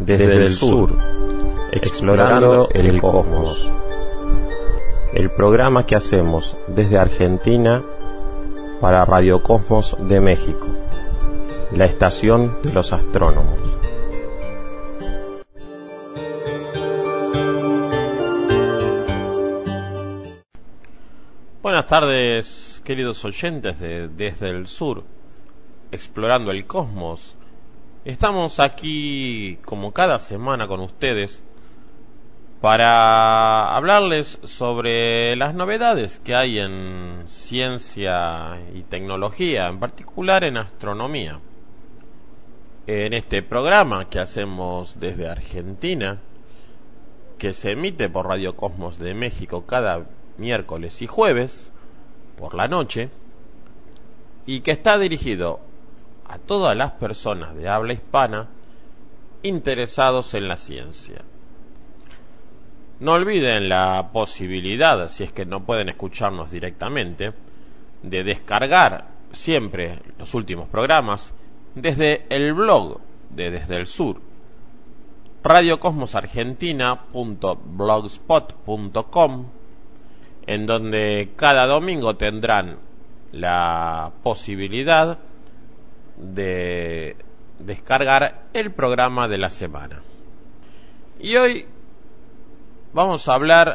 desde el sur, explorando el cosmos. El programa que hacemos desde Argentina para Radio Cosmos de México, la estación de los astrónomos. Buenas tardes, queridos oyentes de Desde el Sur, explorando el cosmos. Estamos aquí como cada semana con ustedes para hablarles sobre las novedades que hay en ciencia y tecnología, en particular en astronomía. En este programa que hacemos desde Argentina, que se emite por Radio Cosmos de México cada miércoles y jueves por la noche, y que está dirigido a todas las personas de habla hispana interesados en la ciencia. No olviden la posibilidad, si es que no pueden escucharnos directamente, de descargar siempre los últimos programas desde el blog de Desde el Sur, radiocosmosargentina.blogspot.com, en donde cada domingo tendrán la posibilidad de descargar el programa de la semana. Y hoy vamos a hablar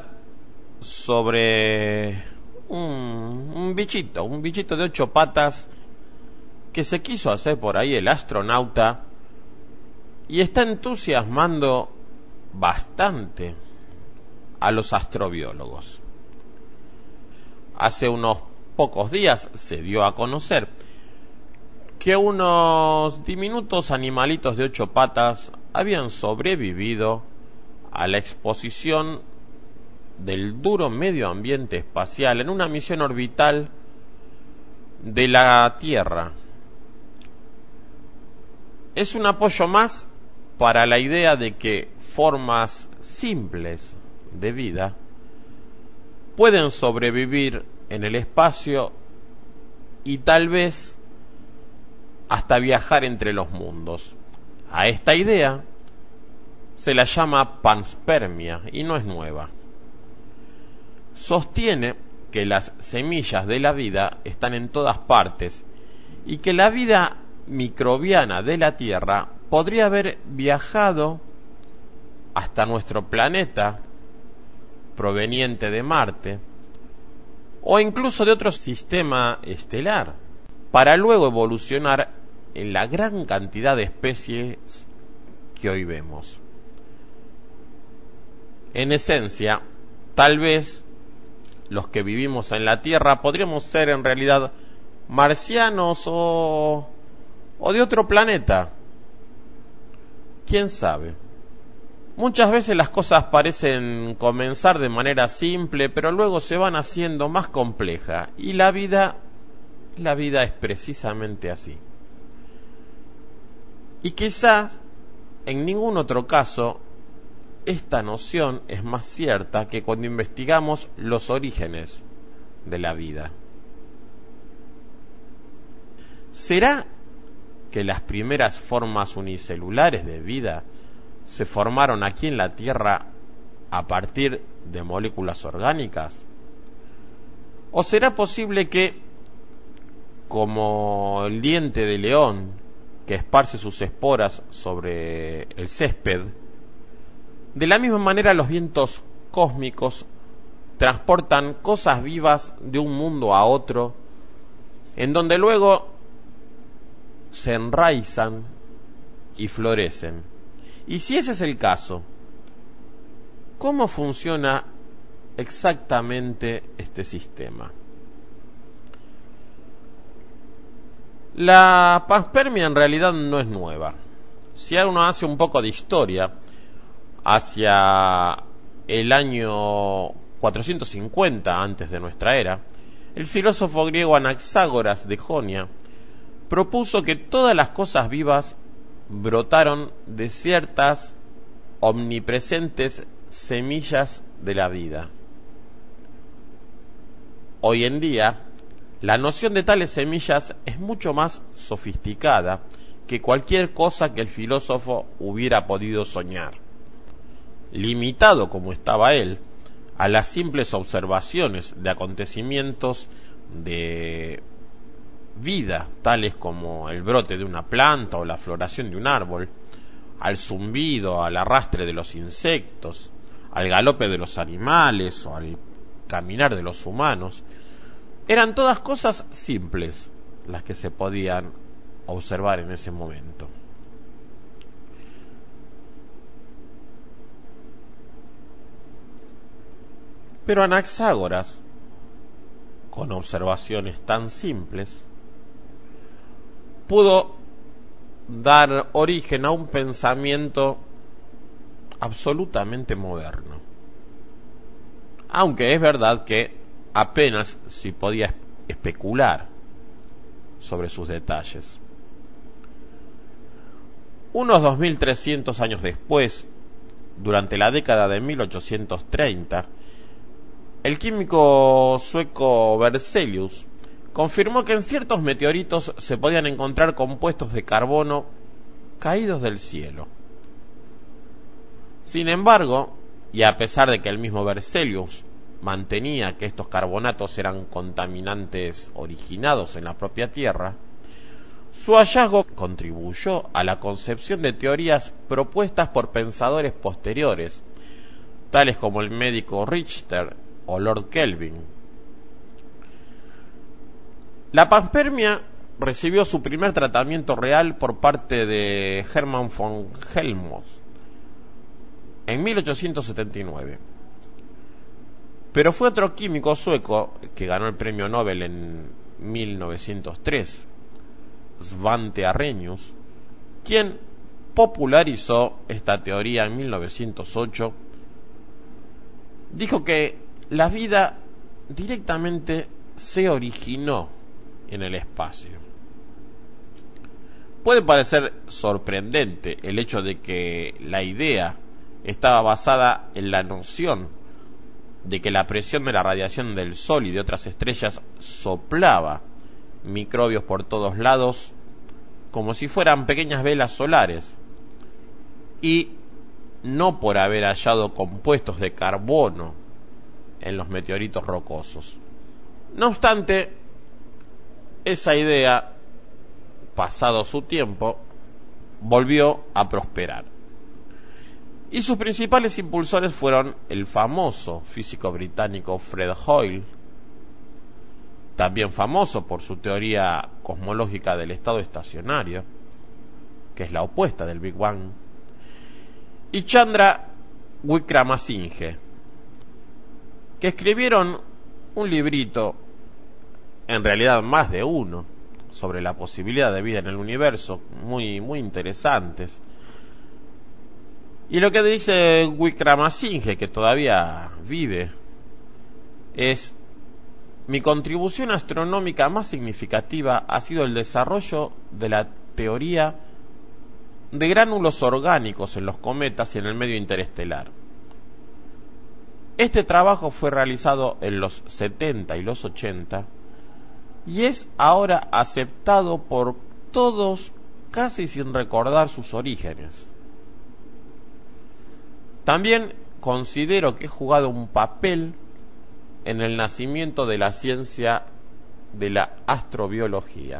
sobre un bichito de 8 patas que se quiso hacer por ahí el astronauta y está entusiasmando bastante a los astrobiólogos. Hace unos pocos días se dio a conocer que unos diminutos animalitos de 8 patas habían sobrevivido a la exposición del duro medio ambiente espacial en una misión orbital de la Tierra. Es un apoyo más para la idea de que formas simples de vida pueden sobrevivir en el espacio y tal vez hasta viajar entre los mundos. A esta idea se la llama panspermia y no es nueva. Sostiene que las semillas de la vida están en todas partes y que la vida microbiana de la Tierra podría haber viajado hasta nuestro planeta proveniente de Marte o incluso de otro sistema estelar, para luego evolucionar en la gran cantidad de especies que hoy vemos. En esencia, tal vez los que vivimos en la Tierra podríamos ser en realidad marcianos o de otro planeta. ¿Quién sabe? Muchas veces las cosas parecen comenzar de manera simple, pero luego se van haciendo más complejas, y la vida es precisamente así. Y quizás en ningún otro caso esta noción es más cierta que cuando investigamos los orígenes de la vida. ¿Será que las primeras formas unicelulares de vida se formaron aquí en la Tierra a partir de moléculas orgánicas? ¿O será posible que, como el diente de león que esparce sus esporas sobre el césped, de la misma manera los vientos cósmicos transportan cosas vivas de un mundo a otro, en donde luego se enraizan y florecen? Y si ese es el caso, ¿cómo funciona exactamente este sistema? La panspermia en realidad no es nueva. Si uno hace un poco de historia, hacia el año 450 antes de nuestra era, el filósofo griego Anaxágoras de Jonia propuso que todas las cosas vivas brotaron de ciertas omnipresentes semillas de la vida. Hoy en día, la noción de tales semillas es mucho más sofisticada que cualquier cosa que el filósofo hubiera podido soñar. Limitado como estaba él a las simples observaciones de acontecimientos de vida, tales como el brote de una planta o la floración de un árbol, al zumbido, al arrastre de los insectos, al galope de los animales o al caminar de los humanos, eran todas cosas simples las que se podían observar en ese momento. Pero Anaxágoras, con observaciones tan simples, pudo dar origen a un pensamiento absolutamente moderno. Aunque es verdad que apenas si podía especular sobre sus detalles. Unos 2300 años después, durante la década de 1830, el químico sueco Berzelius confirmó que en ciertos meteoritos se podían encontrar compuestos de carbono caídos del cielo. Sin embargo, y a pesar de que el mismo Berzelius mantenía que estos carbonatos eran contaminantes originados en la propia Tierra, su hallazgo contribuyó a la concepción de teorías propuestas por pensadores posteriores, tales como el médico Richter o Lord Kelvin. La panspermia recibió su primer tratamiento real por parte de Hermann von Helmholtz en 1879. Pero fue otro químico sueco que ganó el premio Nobel en 1903, Svante Arrhenius, quien popularizó esta teoría en 1908. Dijo que la vida directamente se originó en el espacio. Puede parecer sorprendente el hecho de que la idea estaba basada en la noción de que la presión de la radiación del Sol y de otras estrellas soplaba microbios por todos lados como si fueran pequeñas velas solares, y no por haber hallado compuestos de carbono en los meteoritos rocosos. No obstante, esa idea, pasado su tiempo, volvió a prosperar. Y sus principales impulsores fueron el famoso físico británico Fred Hoyle, también famoso por su teoría cosmológica del estado estacionario, que es la opuesta del Big Bang, y Chandra Wickramasinghe, que escribieron un librito, en realidad más de uno, sobre la posibilidad de vida en el universo, muy interesantes. Y lo que dice Wickramasinghe, que todavía vive, es: mi contribución astronómica más significativa ha sido el desarrollo de la teoría de gránulos orgánicos en los cometas y en el medio interestelar. Este trabajo fue realizado en los 70 y los 80 y es ahora aceptado por todos casi sin recordar sus orígenes. También considero que he jugado un papel en el nacimiento de la ciencia de la astrobiología.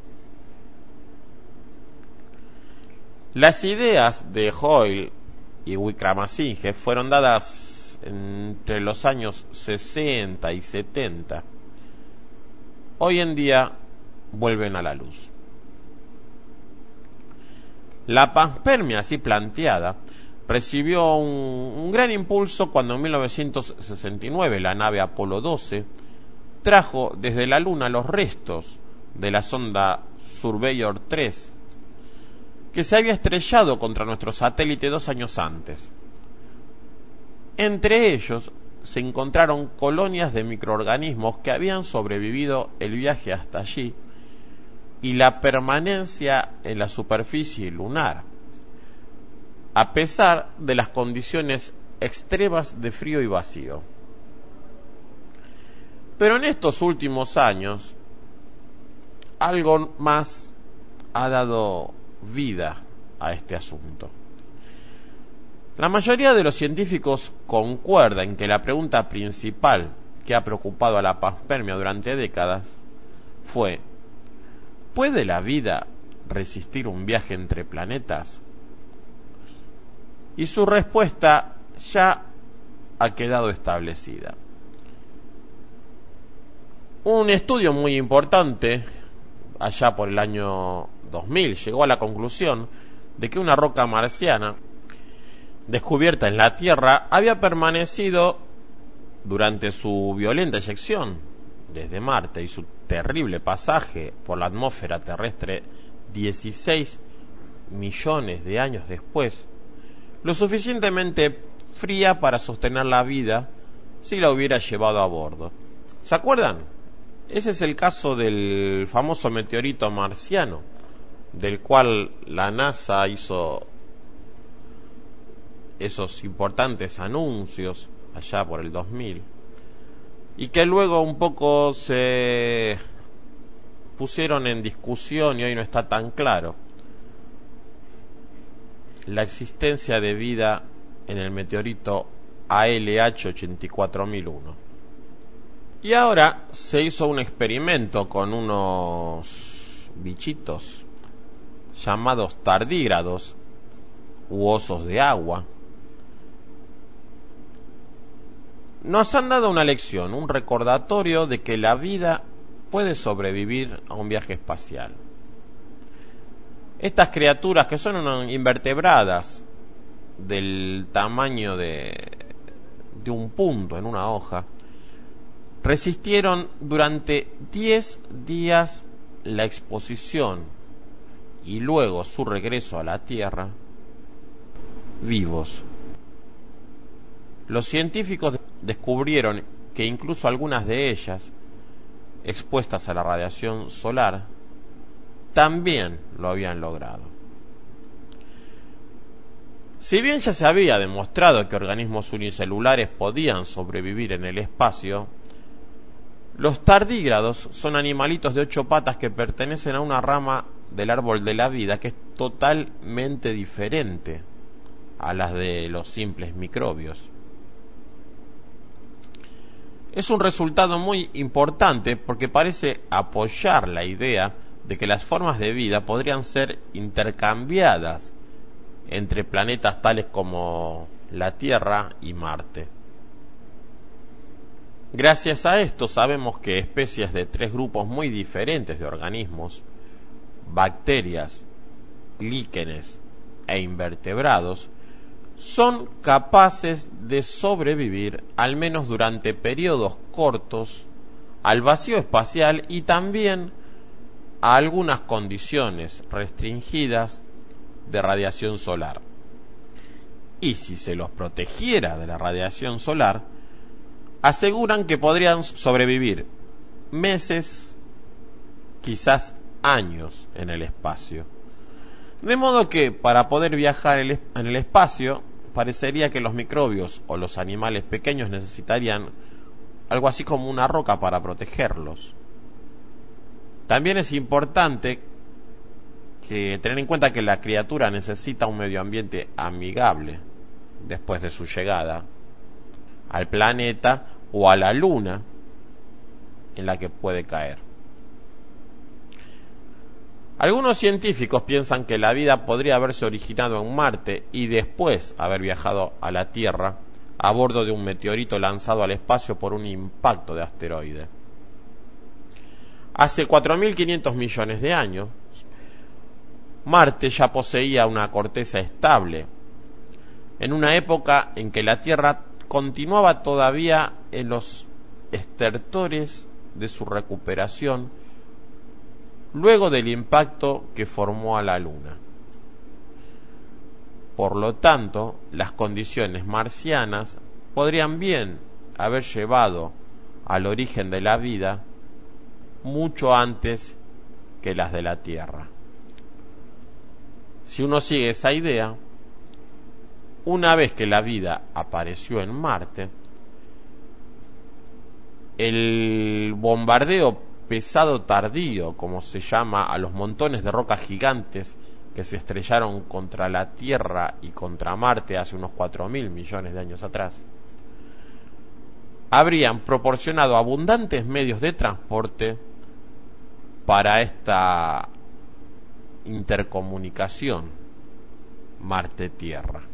Las ideas de Hoyle y Wickramasinghe fueron dadas entre los años 60 y 70. Hoy en día vuelven a la luz. La panspermia así planteada recibió un gran impulso cuando en 1969 la nave Apolo 12 trajo desde la Luna los restos de la sonda Surveyor 3, que se había estrellado contra nuestro satélite 2 años antes. Entre ellos se encontraron colonias de microorganismos que habían sobrevivido el viaje hasta allí y la permanencia en la superficie lunar, a pesar de las condiciones extremas de frío y vacío. Pero en estos últimos años, algo más ha dado vida a este asunto. La mayoría de los científicos concuerdan en que la pregunta principal que ha preocupado a la panspermia durante décadas fue: ¿puede la vida resistir un viaje entre planetas? Y su respuesta ya ha quedado establecida. Un estudio muy importante, allá por el año 2000, llegó a la conclusión de que una roca marciana descubierta en la Tierra había permanecido durante su violenta eyección desde Marte y su terrible pasaje por la atmósfera terrestre 16 millones de años después, lo suficientemente fría para sostener la vida si la hubiera llevado a bordo. ¿Se acuerdan? Ese es el caso del famoso meteorito marciano, del cual la NASA hizo esos importantes anuncios allá por el 2000, y que luego un poco se pusieron en discusión y hoy no está tan claro la existencia de vida en el meteorito ALH 84001. Y ahora se hizo un experimento con unos bichitos llamados tardígrados u osos de agua. Nos han dado una lección, un recordatorio de que la vida puede sobrevivir a un viaje espacial. Estas criaturas, que son invertebradas del tamaño de un punto en una hoja, resistieron durante 10 días la exposición y luego su regreso a la Tierra vivos. Los científicos descubrieron que incluso algunas de ellas, expuestas a la radiación solar, también lo habían logrado. Si bien ya se había demostrado que organismos unicelulares podían sobrevivir en el espacio, los tardígrados son animalitos de 8 patas que pertenecen a una rama del árbol de la vida que es totalmente diferente a las de los simples microbios. Es un resultado muy importante porque parece apoyar la idea de que las formas de vida podrían ser intercambiadas entre planetas tales como la Tierra y Marte. Gracias a esto sabemos que especies de 3 grupos muy diferentes de organismos, bacterias, líquenes e invertebrados, son capaces de sobrevivir, al menos durante periodos cortos, al vacío espacial y también a algunas condiciones restringidas de radiación solar. Y si se los protegiera de la radiación solar, aseguran que podrían sobrevivir meses, quizás años en el espacio. De modo que para poder viajar en el espacio, parecería que los microbios o los animales pequeños necesitarían algo así como una roca para protegerlos. También es importante tener en cuenta que la criatura necesita un medio ambiente amigable después de su llegada al planeta o a la luna en la que puede caer. Algunos científicos piensan que la vida podría haberse originado en Marte y después haber viajado a la Tierra a bordo de un meteorito lanzado al espacio por un impacto de asteroide. Hace 4.500 millones de años, Marte ya poseía una corteza estable, en una época en que la Tierra continuaba todavía en los estertores de su recuperación luego del impacto que formó a la Luna. Por lo tanto, las condiciones marcianas podrían bien haber llevado al origen de la vida mucho antes que las de la Tierra. Si uno sigue esa idea, una vez que la vida apareció en Marte, el bombardeo pesado tardío, como se llama a los montones de rocas gigantes que se estrellaron contra la Tierra y contra Marte hace unos 4.000 millones de años atrás, habrían proporcionado abundantes medios de transporte para esta intercomunicación Marte-Tierra.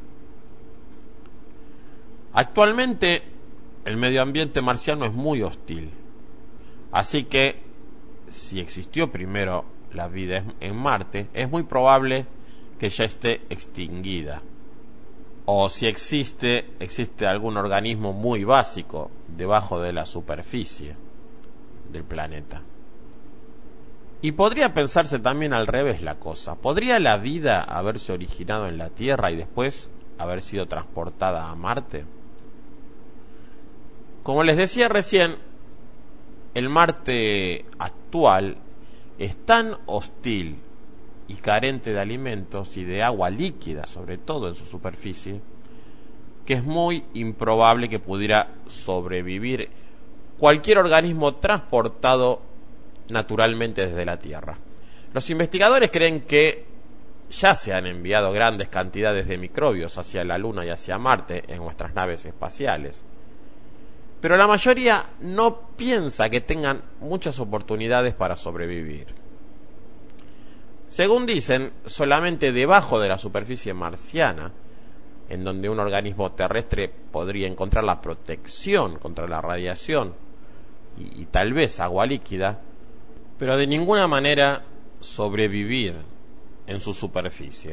Actualmente el medio ambiente marciano es muy hostil, así que si existió primero la vida en Marte, es muy probable que ya esté extinguida. O si existe algún organismo muy básico debajo de la superficie del planeta. Y podría pensarse también al revés la cosa. ¿Podría la vida haberse originado en la Tierra y después haber sido transportada a Marte? Como les decía recién, el Marte actual es tan hostil y carente de alimentos y de agua líquida, sobre todo en su superficie, que es muy improbable que pudiera sobrevivir cualquier organismo transportado naturalmente desde la Tierra. Los investigadores creen que ya se han enviado grandes cantidades de microbios hacia la Luna y hacia Marte en nuestras naves espaciales, pero la mayoría no piensa que tengan muchas oportunidades para sobrevivir. Según dicen, solamente debajo de la superficie marciana, en donde un organismo terrestre podría encontrar la protección contra la radiación y tal vez agua líquida, pero de ninguna manera sobrevivir en su superficie.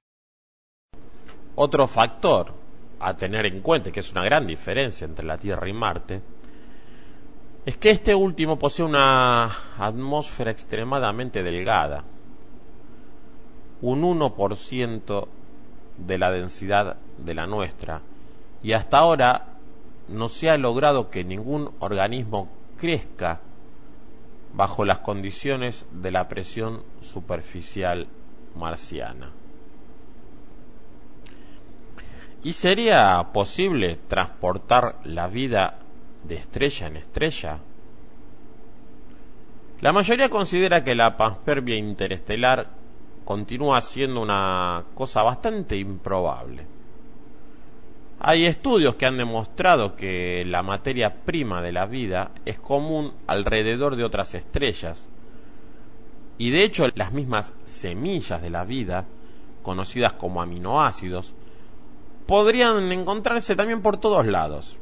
Otro factor a tener en cuenta, que es una gran diferencia entre la Tierra y Marte, es que este último posee una atmósfera extremadamente delgada, un 1% de la densidad de la nuestra, y hasta ahora no se ha logrado que ningún organismo crezca bajo las condiciones de la presión superficial marciana. ¿Y sería posible transportar la vida de estrella en estrella? La mayoría considera que la panspermia interestelar continúa siendo una cosa bastante improbable. Hay estudios que han demostrado que la materia prima de la vida es común alrededor de otras estrellas, y de hecho las mismas semillas de la vida, conocidas como aminoácidos, podrían encontrarse también por todos lados.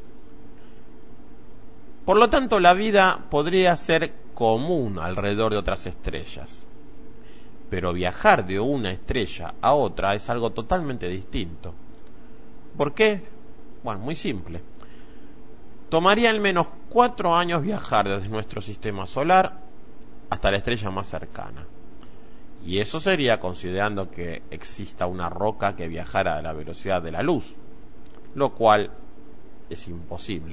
Por lo tanto, la vida podría ser común alrededor de otras estrellas. Pero viajar de una estrella a otra es algo totalmente distinto. ¿Por qué? Bueno, muy simple. Tomaría al menos 4 años viajar desde nuestro sistema solar hasta la estrella más cercana. Y eso sería considerando que exista una roca que viajara a la velocidad de la luz, lo cual es imposible.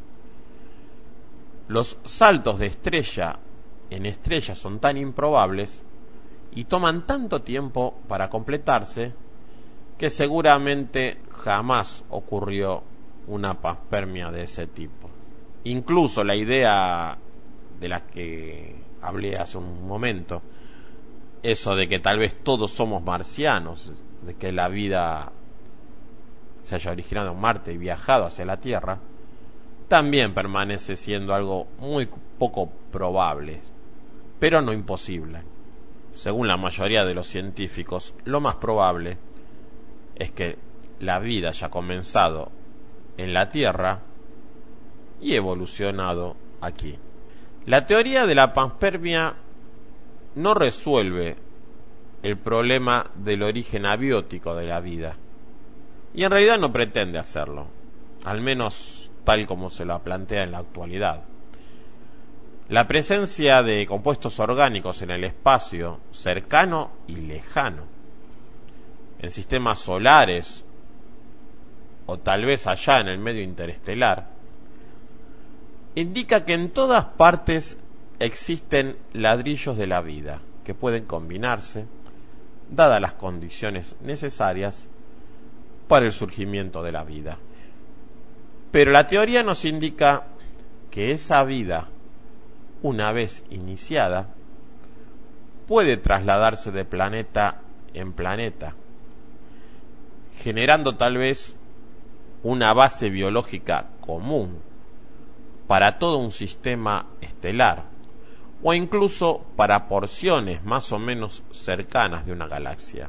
Los saltos de estrella en estrella son tan improbables y toman tanto tiempo para completarse que seguramente jamás ocurrió una panspermia de ese tipo. Incluso la idea de la que hablé hace un momento, eso de que tal vez todos somos marcianos, de que la vida se haya originado en Marte y viajado hacia la Tierra, también permanece siendo algo muy poco probable, pero no imposible. Según la mayoría de los científicos, lo más probable es que la vida haya comenzado en la Tierra y evolucionado aquí. La teoría de la panspermia no resuelve el problema del origen abiótico de la vida, y en realidad no pretende hacerlo, al menos tal como se lo plantea en la actualidad. La presencia de compuestos orgánicos en el espacio cercano y lejano, en sistemas solares o tal vez allá en el medio interestelar, indica que en todas partes existen ladrillos de la vida que pueden combinarse, dadas las condiciones necesarias para el surgimiento de la vida. Pero la teoría nos indica que esa vida, una vez iniciada, puede trasladarse de planeta en planeta, generando tal vez una base biológica común para todo un sistema estelar, o incluso para porciones más o menos cercanas de una galaxia.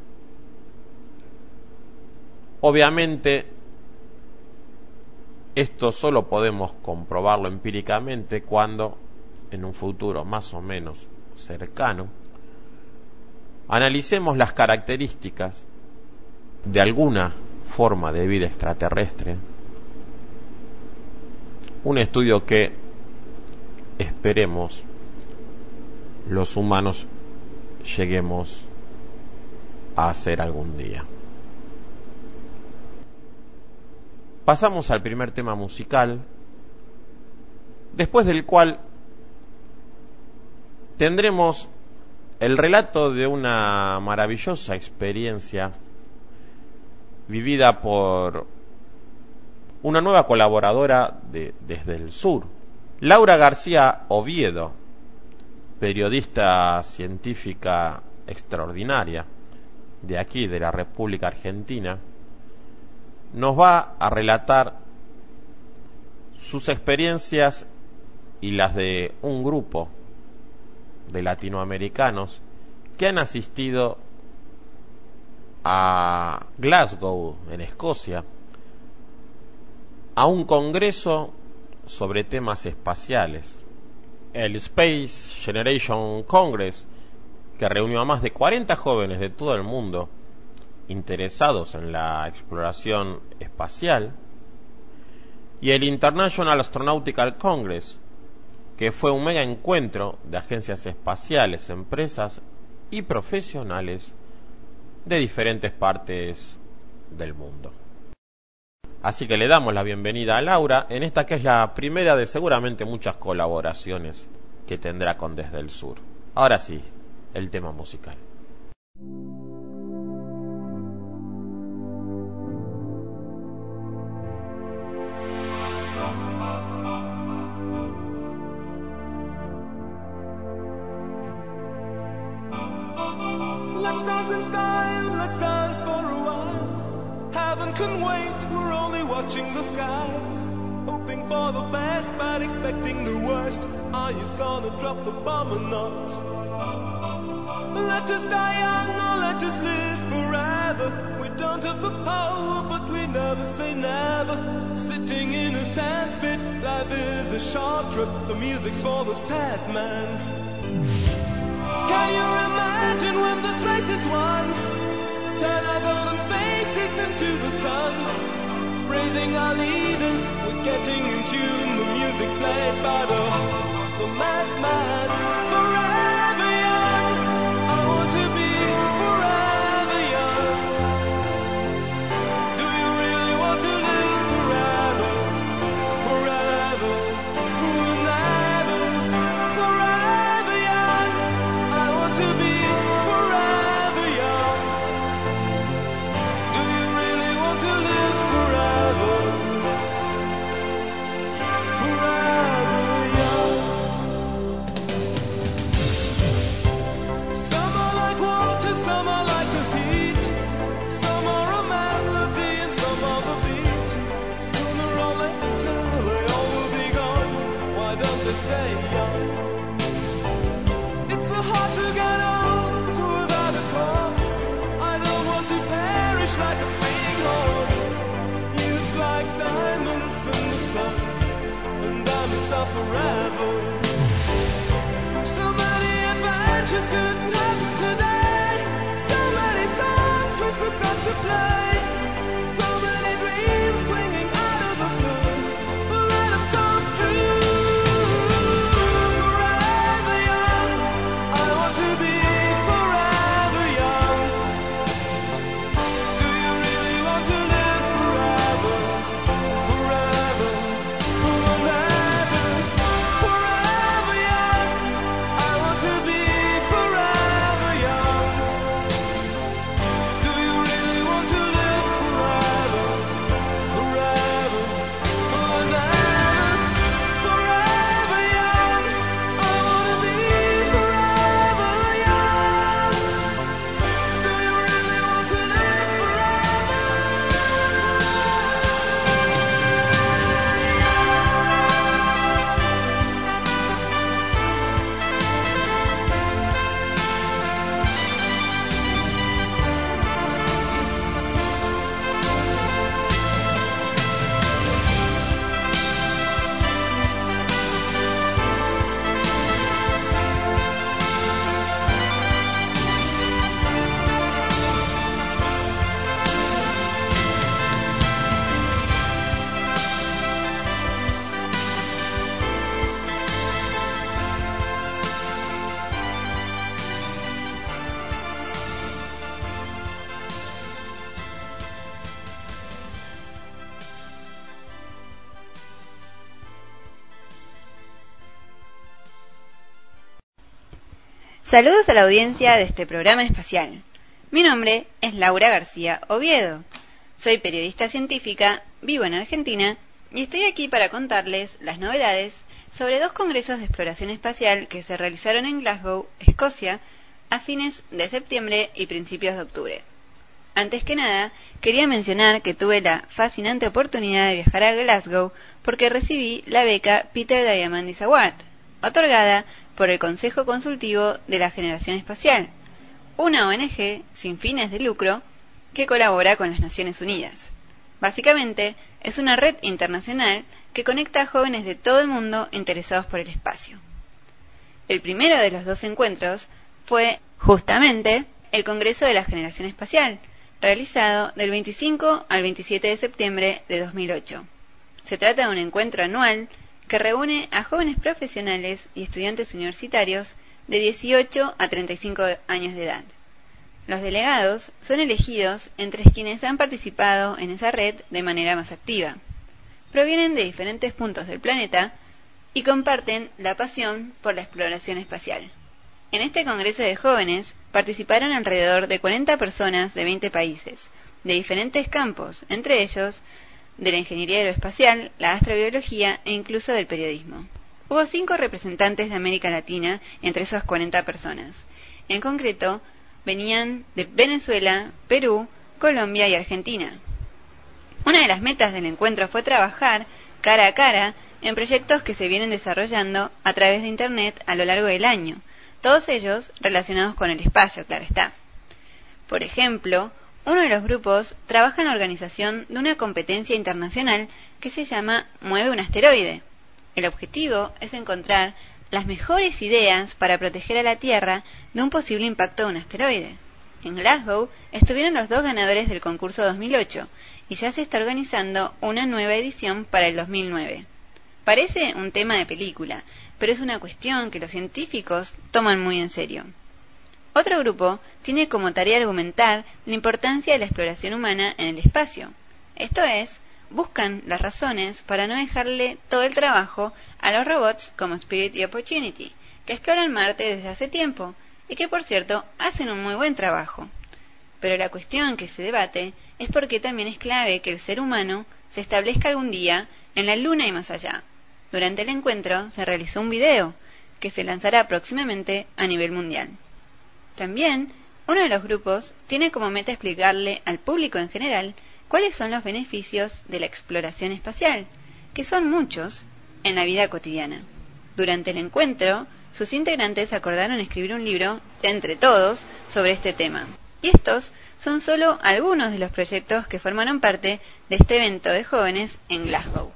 Obviamente, esto solo podemos comprobarlo empíricamente cuando, en un futuro más o menos cercano, analicemos las características de alguna forma de vida extraterrestre, un estudio que esperemos los humanos lleguemos a hacer algún día. Pasamos al primer tema musical, después del cual tendremos el relato de una maravillosa experiencia vivida por una nueva colaboradora desde el sur, Laura García Oviedo, periodista científica extraordinaria de aquí, de la República Argentina. Nos va a relatar sus experiencias y las de un grupo de latinoamericanos que han asistido a Glasgow, en Escocia, a un congreso sobre temas espaciales, el Space Generation Congress, que reunió a más de 40 jóvenes de todo el mundo interesados en la exploración espacial, y el International Astronautical Congress, que fue un mega encuentro de agencias espaciales, empresas y profesionales de diferentes partes del mundo. Así que le damos la bienvenida a Laura en esta que es la primera de seguramente muchas colaboraciones que tendrá con Desde el Sur. Ahora sí, el tema musical. Let's dance in style, let's dance for a while. Heaven can wait, we're only watching the skies. Hoping for the best, but expecting the worst. Are you gonna drop the bomb or not? Let us die young or let us live forever. We don't have the power, but we never say never. Sitting in a sandpit, life is a short trip. The music's for the sad man. Can you imagine when this race is won? Turn our golden faces into the sun. Praising our leaders, we're getting in tune. The music's played by the madman. Forever young, I want to be forever young. Do you really want to live forever? Forever, forever, forever young. I want to be forever young. Do you really want to live forever? Forever young. Saludos a la audiencia de este programa espacial. Mi nombre es Laura García Oviedo. Soy periodista científica, vivo en Argentina y estoy aquí para contarles las novedades sobre 2 congresos de exploración espacial que se realizaron en Glasgow, Escocia, a fines de septiembre y principios de octubre. Antes que nada, quería mencionar que tuve la fascinante oportunidad de viajar a Glasgow porque recibí la beca Peter Diamandis Award, otorgada por el Consejo Consultivo de la Generación Espacial, una ONG sin fines de lucro que colabora con las Naciones Unidas. Básicamente, es una red internacional que conecta a jóvenes de todo el mundo interesados por el espacio. El primero de los 2 encuentros fue, justamente, el Congreso de la Generación Espacial, realizado del 25 al 27 de septiembre de 2008. Se trata de un encuentro anual que reúne a jóvenes profesionales y estudiantes universitarios de 18 a 35 años de edad. Los delegados son elegidos entre quienes han participado en esa red de manera más activa. Provienen de diferentes puntos del planeta y comparten la pasión por la exploración espacial. En este congreso de jóvenes participaron alrededor de 40 personas de 20 países, de diferentes campos, entre ellos de la ingeniería aeroespacial, la astrobiología e incluso del periodismo. Hubo 5 representantes de América Latina entre esas 40 personas. En concreto, venían de Venezuela, Perú, Colombia y Argentina. Una de las metas del encuentro fue trabajar cara a cara en proyectos que se vienen desarrollando a través de Internet a lo largo del año, todos ellos relacionados con el espacio, claro está. Por ejemplo, uno de los grupos trabaja en la organización de una competencia internacional que se llama Mueve un asteroide. El objetivo es encontrar las mejores ideas para proteger a la Tierra de un posible impacto de un asteroide. En Glasgow estuvieron los 2 ganadores del concurso 2008 y ya se está organizando una nueva edición para el 2009. Parece un tema de película, pero es una cuestión que los científicos toman muy en serio. Otro grupo tiene como tarea argumentar la importancia de la exploración humana en el espacio. Esto es, buscan las razones para no dejarle todo el trabajo a los robots como Spirit y Opportunity, que exploran Marte desde hace tiempo y que, por cierto, hacen un muy buen trabajo. Pero la cuestión que se debate es por qué también es clave que el ser humano se establezca algún día en la Luna y más allá. Durante el encuentro se realizó un video que se lanzará próximamente a nivel mundial. También, uno de los grupos tiene como meta explicarle al público en general cuáles son los beneficios de la exploración espacial, que son muchos en la vida cotidiana. Durante el encuentro, sus integrantes acordaron escribir un libro, entre todos, sobre este tema. Y estos son solo algunos de los proyectos que formaron parte de este evento de jóvenes en Glasgow.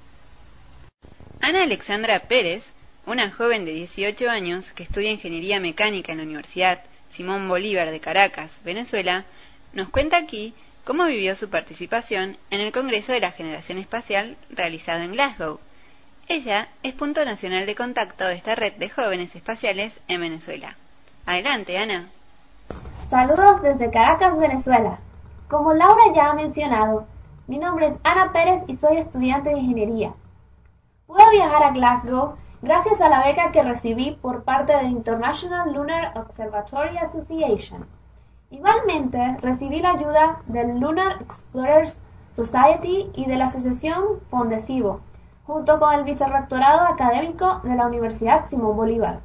Ana Alexandra Pérez, una joven de 18 años que estudia ingeniería mecánica en la Universidad Simón Bolívar de Caracas, Venezuela, nos cuenta aquí cómo vivió su participación en el Congreso de la Generación Espacial realizado en Glasgow. Ella es punto nacional de contacto de esta red de jóvenes espaciales en Venezuela. Adelante, Ana. Saludos desde Caracas, Venezuela. Como Laura ya ha mencionado, mi nombre es Ana Pérez y soy estudiante de ingeniería. Pude viajar a Glasgow gracias a la beca que recibí por parte de International Lunar Observatory Association. Igualmente, recibí la ayuda del Lunar Explorers Society y de la Asociación Fondesivo, junto con el vicerrectorado académico de la Universidad Simón Bolívar.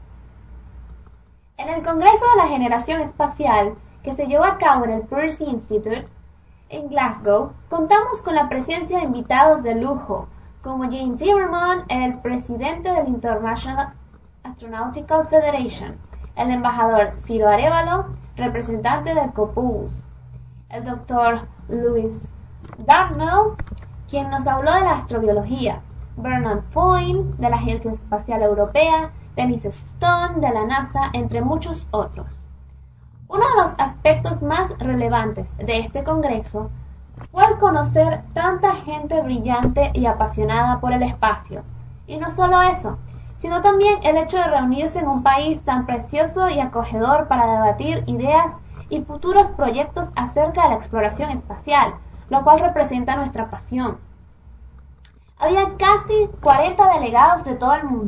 En el Congreso de la Generación Espacial, que se llevó a cabo en el Percy Institute, en Glasgow, contamos con la presencia de invitados de lujo, como Jane Zimmerman, el presidente del International Astronautical Federation, el embajador Ciro Arévalo, representante del COPUOS, el Dr. Louis Darnell, quien nos habló de la astrobiología, Bernard Foyne, de la Agencia Espacial Europea, Dennis Stone, de la NASA, entre muchos otros. Uno de los aspectos más relevantes de este congreso fue el conocer tanta gente brillante y apasionada por el espacio. Y no solo eso, sino también el hecho de reunirse en un país tan precioso y acogedor para debatir ideas y futuros proyectos acerca de la exploración espacial, lo cual representa nuestra pasión. Había casi 40 delegados de todo el mundo,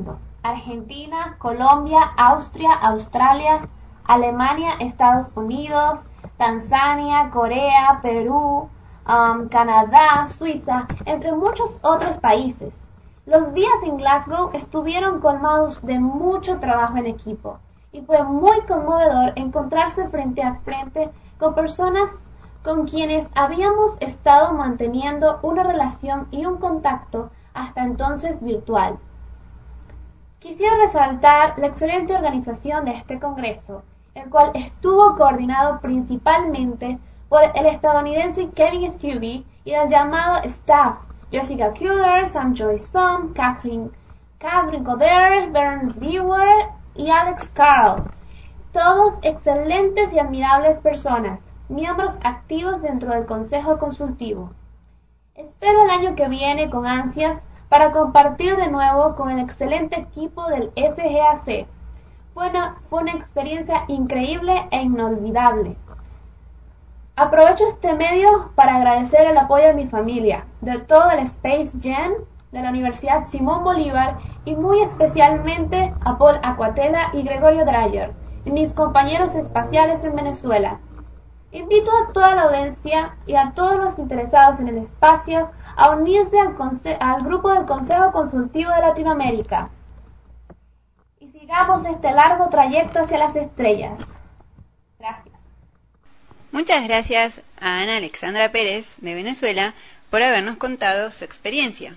Argentina, Colombia, Austria, Australia, Alemania, Estados Unidos, Tanzania, Corea, Perú, Canadá, Suiza, entre muchos otros países. Los días en Glasgow estuvieron colmados de mucho trabajo en equipo y fue muy conmovedor encontrarse frente a frente con personas con quienes habíamos estado manteniendo una relación y un contacto hasta entonces virtual. Quisiera resaltar la excelente organización de este congreso, el cual estuvo coordinado principalmente por el estadounidense Kevin Stubbe y el llamado staff, Jessica Kuder, Sam Joyson, Catherine Coder, Bernd Brewer y Alex Carl, todos excelentes y admirables personas, miembros activos dentro del Consejo Consultivo. Espero el año que viene con ansias para compartir de nuevo con el excelente equipo del SGAC. Fue una experiencia increíble e inolvidable. Aprovecho este medio para agradecer el apoyo de mi familia, de todo el Space Jam, de la Universidad Simón Bolívar y muy especialmente a Paul Aquatela y Gregorio Dreyer, y mis compañeros espaciales en Venezuela. Invito a toda la audiencia y a todos los interesados en el espacio a unirse al grupo del Consejo Consultivo de Latinoamérica y sigamos este largo trayecto hacia las estrellas. Gracias. Muchas gracias a Ana Alexandra Pérez, de Venezuela, por habernos contado su experiencia.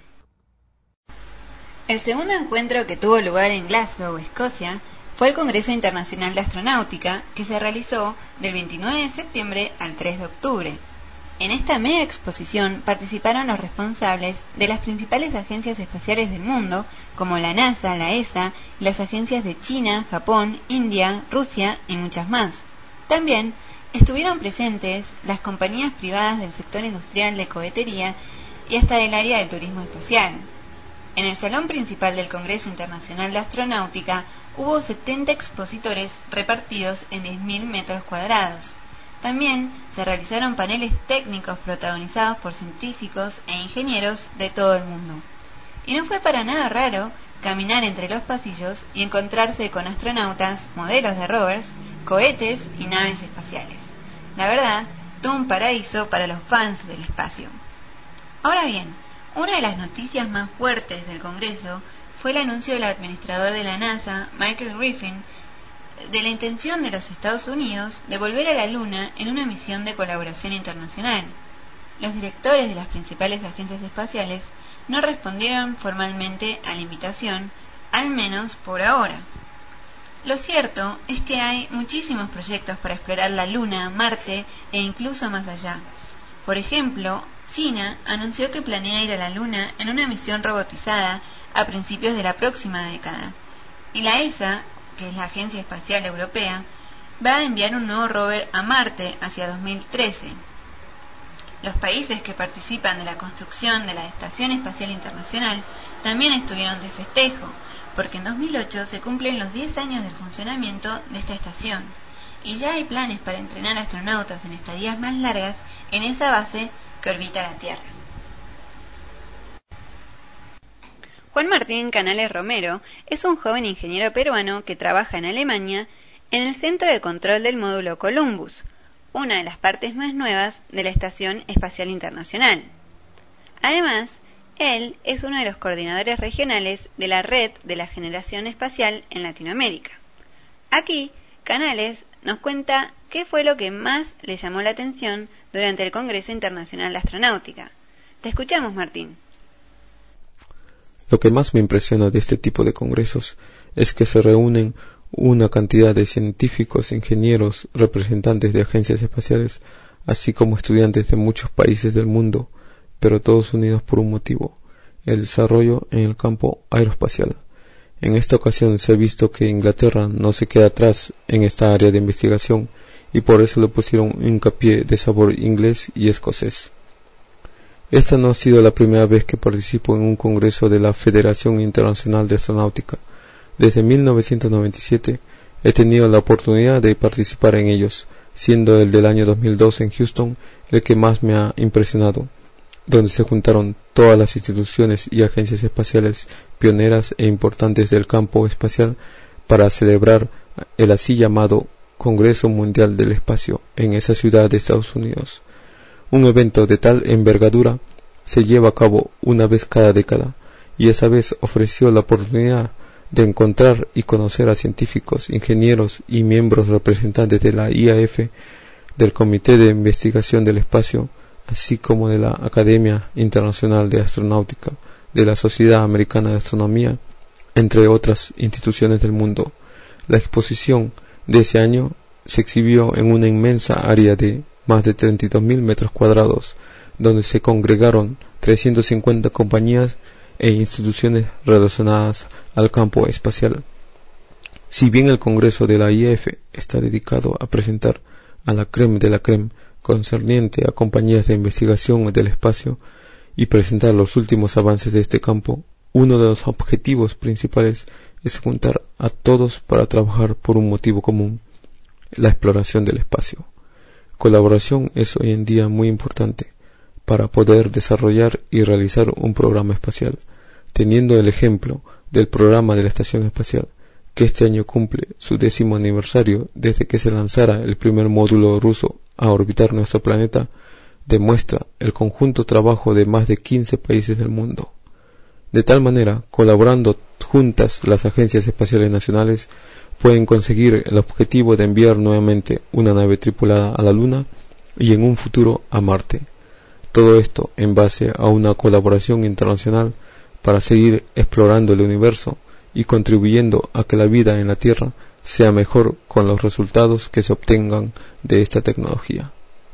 El segundo encuentro que tuvo lugar en Glasgow, Escocia, fue el Congreso Internacional de Astronáutica, que se realizó del 29 de septiembre al 3 de octubre. En esta mega exposición participaron los responsables de las principales agencias espaciales del mundo, como la NASA, la ESA, y las agencias de China, Japón, India, Rusia y muchas más. También estuvieron presentes las compañías privadas del sector industrial de cohetería y hasta del área del turismo espacial. En el salón principal del Congreso Internacional de Astronáutica hubo 70 expositores repartidos en 10.000 metros cuadrados. También se realizaron paneles técnicos protagonizados por científicos e ingenieros de todo el mundo. Y no fue para nada raro caminar entre los pasillos y encontrarse con astronautas, modelos de rovers, cohetes y naves espaciales. La verdad, todo un paraíso para los fans del espacio. Ahora bien, una de las noticias más fuertes del Congreso fue el anuncio del administrador de la NASA, Michael Griffin, de la intención de los Estados Unidos de volver a la Luna en una misión de colaboración internacional. Los directores de las principales agencias espaciales no respondieron formalmente a la invitación, al menos por ahora. Lo cierto es que hay muchísimos proyectos para explorar la Luna, Marte e incluso más allá. Por ejemplo, China anunció que planea ir a la Luna en una misión robotizada a principios de la próxima década. Y la ESA, que es la Agencia Espacial Europea, va a enviar un nuevo rover a Marte hacia 2013. Los países que participan de la construcción de la Estación Espacial Internacional también estuvieron de festejo, porque en 2008 se cumplen los 10 años del funcionamiento de esta estación, y ya hay planes para entrenar astronautas en estadías más largas en esa base que orbita la Tierra. Juan Martín Canales Romero es un joven ingeniero peruano que trabaja en Alemania en el Centro de Control del Módulo Columbus, una de las partes más nuevas de la Estación Espacial Internacional. Además, él es uno de los coordinadores regionales de la Red de la Generación Espacial en Latinoamérica. Aquí, Canales nos cuenta qué fue lo que más le llamó la atención durante el Congreso Internacional de Astronáutica. Te escuchamos, Martín. Lo que más me impresiona de este tipo de congresos es que se reúnen una cantidad de científicos, ingenieros, representantes de agencias espaciales, así como estudiantes de muchos países del mundo, pero todos unidos por un motivo: el desarrollo en el campo aeroespacial. En esta ocasión se ha visto que Inglaterra no se queda atrás en esta área de investigación y por eso le pusieron hincapié de sabor inglés y escocés. Esta no ha sido la primera vez que participo en un congreso de la Federación Internacional de Astronáutica. Desde 1997 he tenido la oportunidad de participar en ellos, siendo el del año 2002 en Houston el que más me ha impresionado. donde se juntaron todas las instituciones y agencias espaciales pioneras e importantes del campo espacial para celebrar el así llamado Congreso Mundial del Espacio en esa ciudad de Estados Unidos. Un evento de tal envergadura se lleva a cabo una vez cada década, y esa vez ofreció la oportunidad de encontrar y conocer a científicos, ingenieros y miembros representantes de la IAF, del Comité de Investigación del Espacio, así como de la Academia Internacional de Astronáutica, de la Sociedad Americana de Astronomía, entre otras instituciones del mundo. La exposición de ese año se exhibió en una inmensa área de más de 32.000 metros cuadrados, donde se congregaron 350 compañías e instituciones relacionadas al campo espacial. Si bien el Congreso de la IAF está dedicado a presentar a la crème de la crème concerniente a compañías de investigación del espacio y presentar los últimos avances de este campo, uno de los objetivos principales es juntar a todos para trabajar por un motivo común: la exploración del espacio. Colaboración es hoy en día muy importante para poder desarrollar y realizar un programa espacial, teniendo el ejemplo del programa de la Estación Espacial, que este año cumple su 10º aniversario desde que se lanzara el primer módulo ruso a orbitar nuestro planeta, demuestra el conjunto trabajo de más de 15 países del mundo. De tal manera, colaborando juntas las agencias espaciales nacionales, pueden conseguir el objetivo de enviar nuevamente una nave tripulada a la Luna y en un futuro a Marte. Todo esto en base a una colaboración internacional para seguir explorando el universo y contribuyendo a que la vida en la Tierra sea mejor con los resultados que se obtengan de esta tecnología.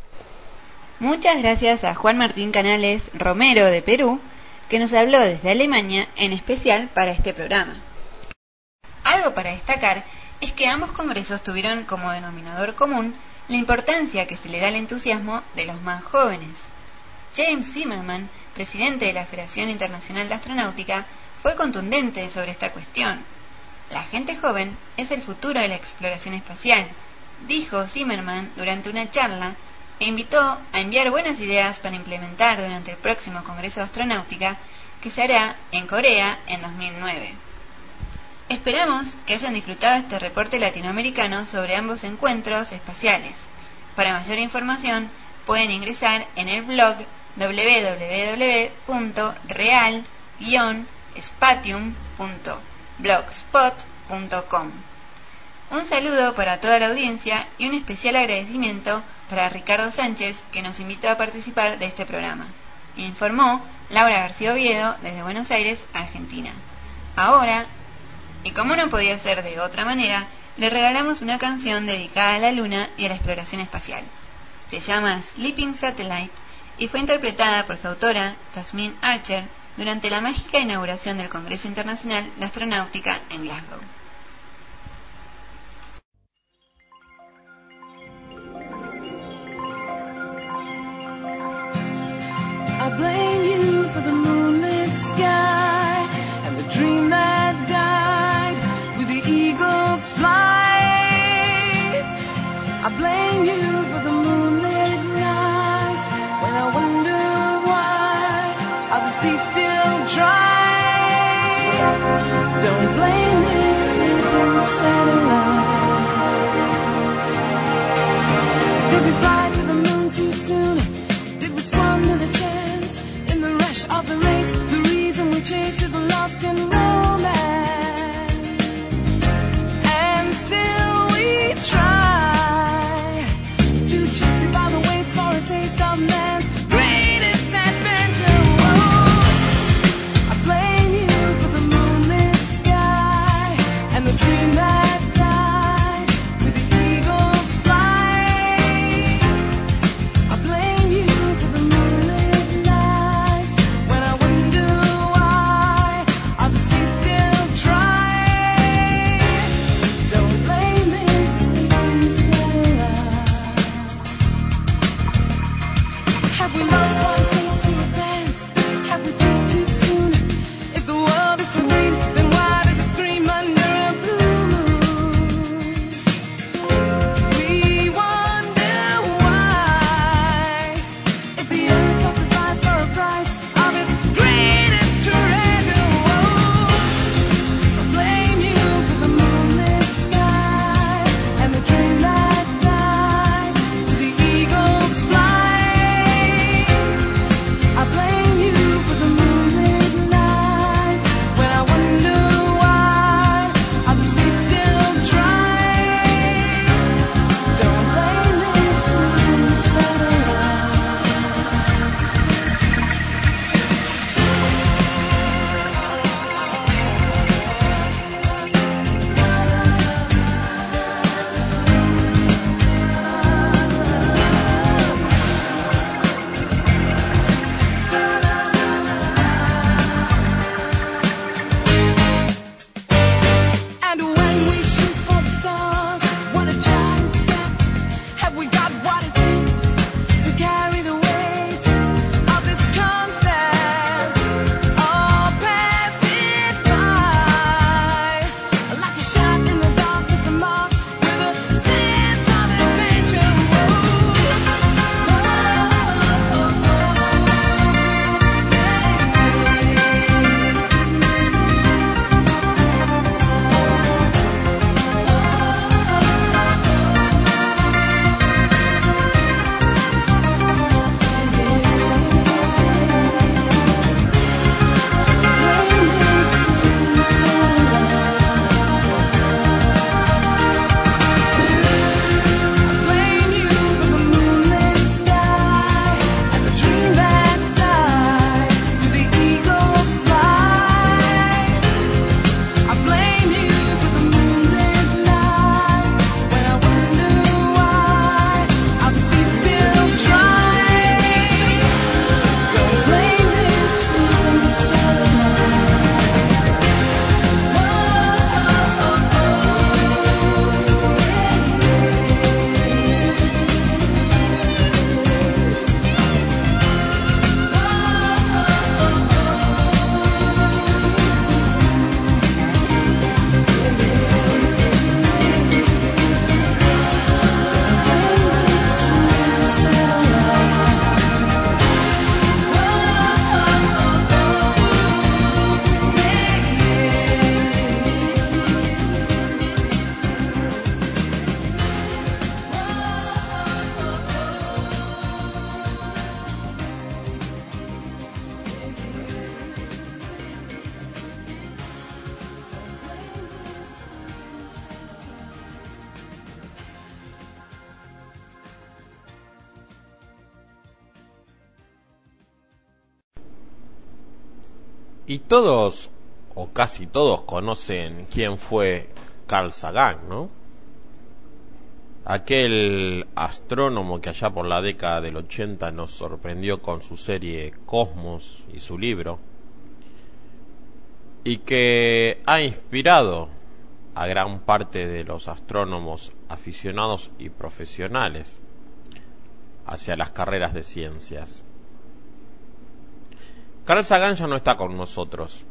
Muchas gracias a Juan Martín Canales Romero de Perú, que nos habló desde Alemania en especial para este programa. Algo para destacar es que ambos congresos tuvieron como denominador común la importancia que se le da al entusiasmo de los más jóvenes. James Zimmerman, presidente de la Federación Internacional de Astronáutica, fue contundente sobre esta cuestión. La gente joven es el futuro de la exploración espacial, dijo Zimmerman durante una charla, e invitó a enviar buenas ideas para implementar durante el próximo Congreso de Astronáutica que se hará en Corea en 2009. Esperamos que hayan disfrutado este reporte latinoamericano sobre ambos encuentros espaciales. Para mayor información pueden ingresar en el blog www.real-spatium.blogspot.com. Un saludo para toda la audiencia y un especial agradecimiento para Ricardo Sánchez, que nos invitó a participar de este programa. Informó Laura García Oviedo desde Buenos Aires, Argentina. Ahora, y como no podía ser de otra manera, le regalamos una canción dedicada a la Luna y a la exploración espacial. Se llama Sleeping Satellite y fue interpretada por su autora, Tasmin Archer, durante la mágica inauguración del Congreso Internacional de Astronáutica en Glasgow. I blame you for the moonlit sky and the dream that died with the eagle's flight. I blame you for the moonlit nights when I wonder why are the seas still dry. Don't blame this sleeping satellite. Did we fly to the moon too soon? Did we squander the chance? Of the race, the reason we chase is lost in romance, and still we try to justify the waits for a taste of man's greatest adventure. Whoa. I blame you for the moonlit sky and the dream that died with the eagle's flight. Y todos, o casi todos, conocen quién fue Carl Sagan, ¿no? Aquel astrónomo que allá por la década del 80 nos sorprendió con su serie Cosmos y su libro, y que ha inspirado a gran parte de los astrónomos aficionados y profesionales hacia las carreras de ciencias. Carl Sagan ya no está con nosotros.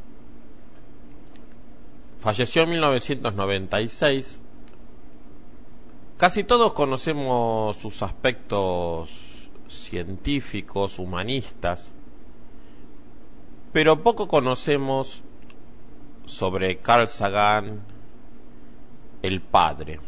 Falleció en 1996. Casi todos conocemos sus aspectos científicos, humanistas, pero poco conocemos sobre Carl Sagan, el padre.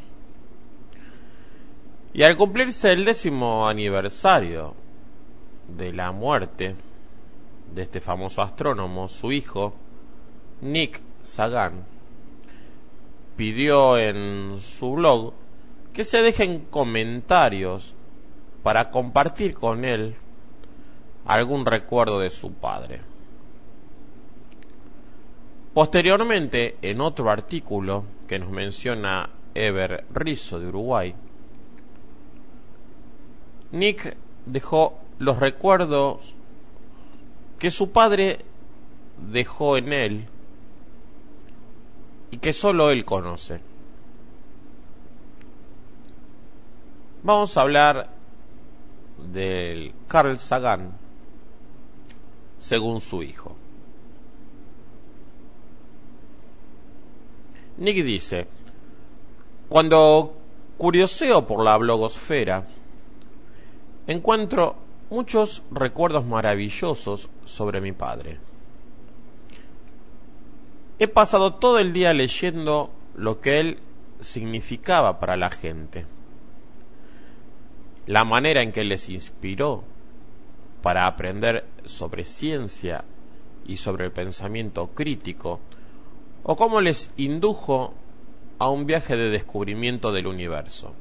Y al cumplirse el 10º aniversario de la muerte de este famoso astrónomo, su hijo, Nick Sagan, pidió en su blog que se dejen comentarios para compartir con él algún recuerdo de su padre. Posteriormente, en otro artículo que nos menciona Eber Rizzo de Uruguay, Nick dejó los recuerdos que su padre dejó en él y que solo él conoce. Vamos a hablar del Carl Sagan según su hijo. Nick dice: cuando curioseo por la blogosfera, encuentro muchos recuerdos maravillosos sobre mi padre. He pasado todo el día leyendo lo que él significaba para la gente, la manera en que les inspiró para aprender sobre ciencia y sobre el pensamiento crítico, o cómo les indujo a un viaje de descubrimiento del universo.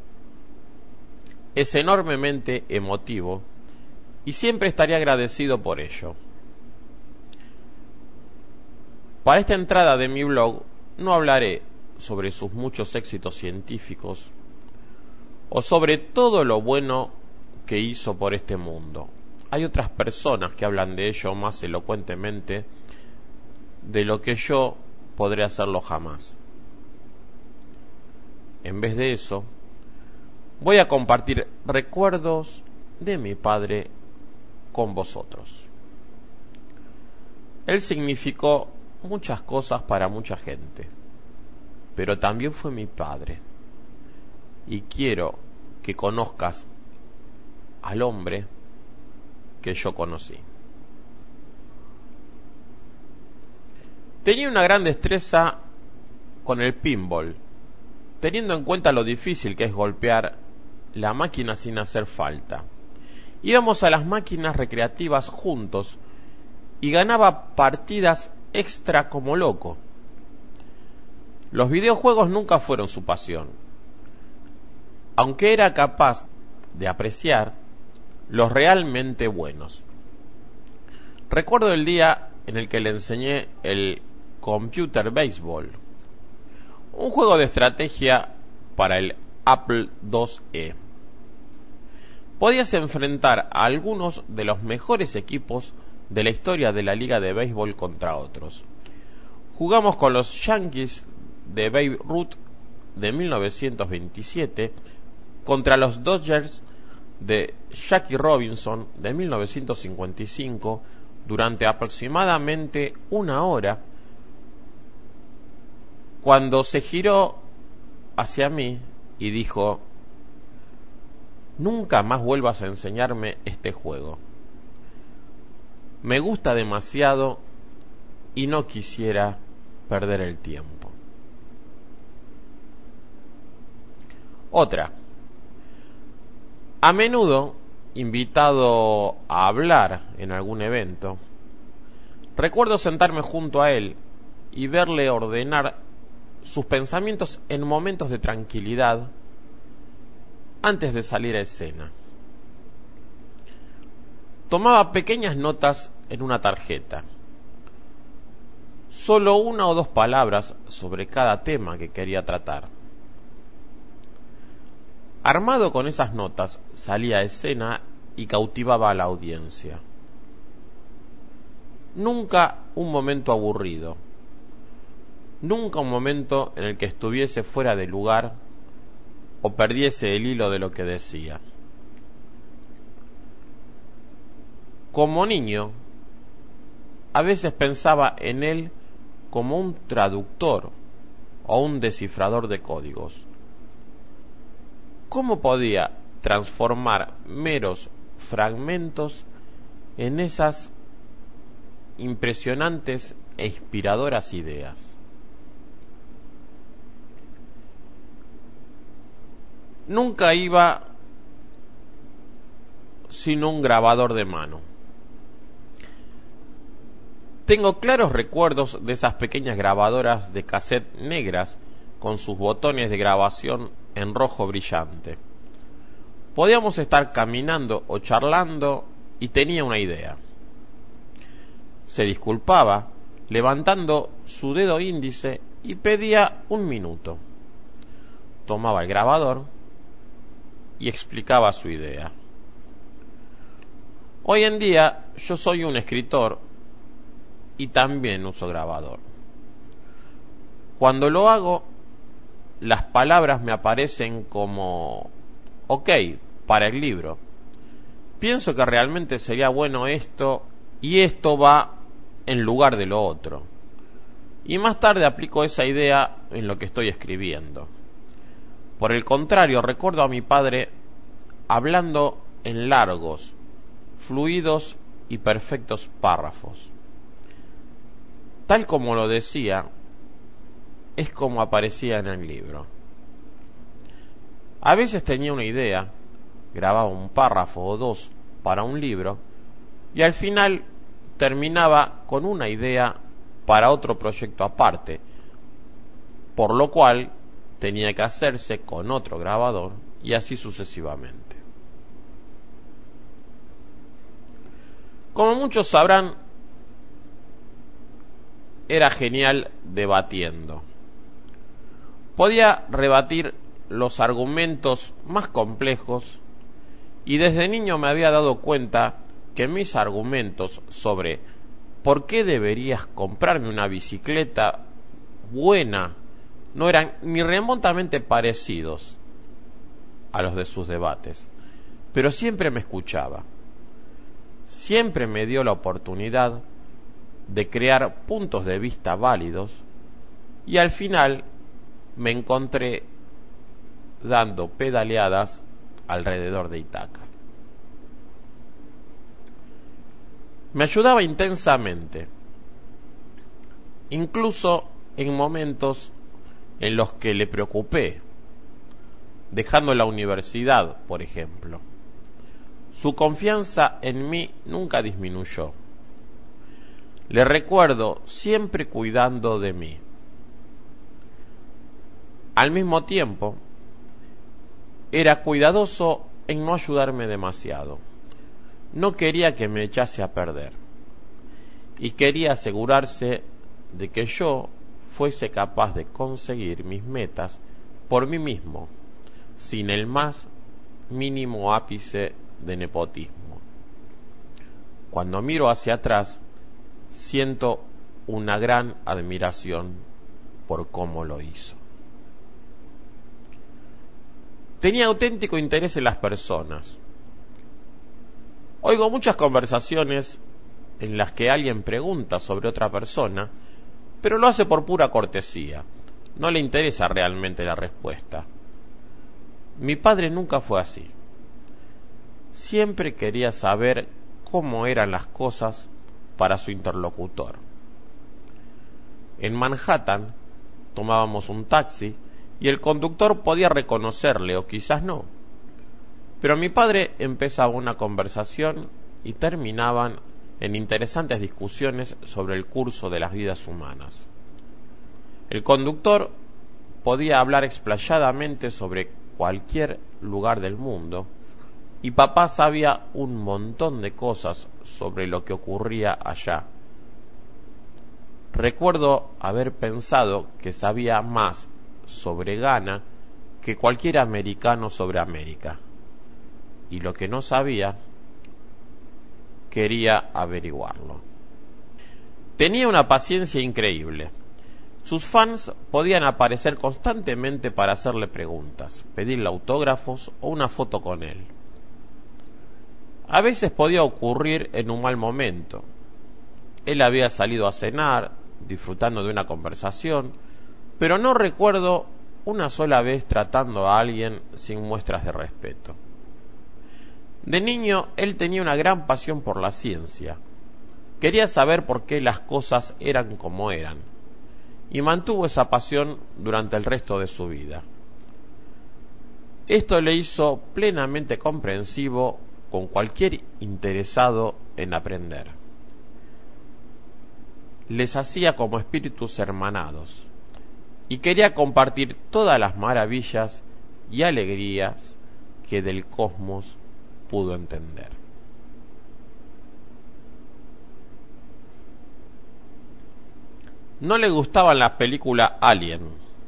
Es enormemente emotivo y siempre estaré agradecido por ello. Para esta entrada de mi blog no hablaré sobre sus muchos éxitos científicos o sobre todo lo bueno que hizo por este mundo. Hay otras personas que hablan de ello más elocuentemente de lo que yo podré hacerlo jamás. En vez de eso, voy a compartir recuerdos de mi padre con vosotros. Él significó muchas cosas para mucha gente, pero también fue mi padre. Y quiero que conozcas al hombre que yo conocí. Tenía una gran destreza con el pinball, teniendo en cuenta lo difícil que es golpear la máquina sin hacer falta. Íbamos a las máquinas recreativas juntos y ganaba partidas extra como loco. Los videojuegos nunca fueron su pasión, aunque era capaz de apreciar los realmente buenos. Recuerdo el día en el que le enseñé el Computer Baseball, un juego de estrategia para el Apple IIe. Podías enfrentar a algunos de los mejores equipos de la historia de la liga de béisbol contra otros. Jugamos con los Yankees de Babe Ruth de 1927 contra los Dodgers de Jackie Robinson de 1955 durante aproximadamente una hora, cuando se giró hacia mí y dijo: nunca más vuelvas a enseñarme este juego. Me gusta demasiado y no quisiera perder el tiempo. Otra. A menudo, invitado a hablar en algún evento, recuerdo sentarme junto a él y verle ordenar sus pensamientos en momentos de tranquilidad antes de salir a escena. Tomaba pequeñas notas en una tarjeta solo una o dos palabras sobre cada tema que quería tratar. Armado con esas notas, salía a escena y cautivaba a la audiencia. Nunca un momento aburrido, nunca un momento en el que estuviese fuera de lugar o perdiese el hilo de lo que decía. Como niño, a veces pensaba en él como un traductor o un descifrador de códigos. ¿Cómo podía transformar meros fragmentos en esas impresionantes e inspiradoras ideas? Nunca iba sin un grabador de mano. Tengo claros recuerdos de esas pequeñas grabadoras de cassette negras con sus botones de grabación en rojo brillante. Podíamos estar caminando o charlando y tenía una idea. Se disculpaba, levantando su dedo índice y pedía 1 minuto. Tomaba el grabador y explicaba su idea. Hoy en día yo soy un escritor y también uso grabador. Cuando lo hago, las palabras me aparecen como ok, para el libro. Pienso que realmente sería bueno esto y esto va en lugar de lo otro. Y más tarde aplico esa idea en lo que estoy escribiendo. Por el contrario, recuerdo a mi padre hablando en largos, fluidos y perfectos párrafos. Tal como lo decía, es como aparecía en el libro. A veces tenía una idea, grababa un párrafo o dos para un libro, y al final terminaba con una idea para otro proyecto aparte, por lo cual tenía que hacerse con otro grabador y así sucesivamente. Como muchos sabrán, era genial debatiendo. Podía rebatir los argumentos más complejos y desde niño me había dado cuenta que mis argumentos sobre por qué deberías comprarme una bicicleta buena no eran ni remotamente parecidos a los de sus debates, pero siempre me escuchaba. Siempre me dio la oportunidad de crear puntos de vista válidos y al final me encontré dando pedaleadas alrededor de Ítaca. Me ayudaba intensamente, incluso en momentos en los que le preocupé, dejando la universidad, por ejemplo. Su confianza en mí nunca disminuyó. Le recuerdo siempre cuidando de mí. Al mismo tiempo, era cuidadoso en no ayudarme demasiado. No quería que me echase a perder. Y quería asegurarse de que yo fuese capaz de conseguir mis metas por mí mismo, sin el más mínimo ápice de nepotismo. Cuando miro hacia atrás, siento una gran admiración por cómo lo hizo. Tenía auténtico interés en las personas. Oigo muchas conversaciones en las que alguien pregunta sobre otra persona, pero lo hace por pura cortesía. No le interesa realmente la respuesta. Mi padre nunca fue así. Siempre quería saber cómo eran las cosas para su interlocutor. En Manhattan tomábamos un taxi y el conductor podía reconocerle o quizás no. Pero mi padre empezaba una conversación y terminaban en interesantes discusiones sobre el curso de las vidas humanas. El conductor podía hablar explayadamente sobre cualquier lugar del mundo y papá sabía un montón de cosas sobre lo que ocurría allá. recuerdo haber pensado que sabía más sobre Ghana que cualquier americano sobre América. Y lo que no sabía, quería averiguarlo. Tenía una paciencia increíble. Sus fans podían aparecer constantemente para hacerle preguntas, pedirle autógrafos o una foto con él. A veces podía ocurrir en un mal momento. Él había salido a cenar, disfrutando de una conversación, pero no recuerdo una sola vez tratando a alguien sin muestras de respeto. De niño, él tenía una gran pasión por la ciencia. Quería saber por qué las cosas eran como eran, y mantuvo esa pasión durante el resto de su vida. Esto le hizo plenamente comprensivo con cualquier interesado en aprender. Les hacía como espíritus hermanados, y quería compartir todas las maravillas y alegrías que del cosmos pudo entender. No le gustaban las películas Alien.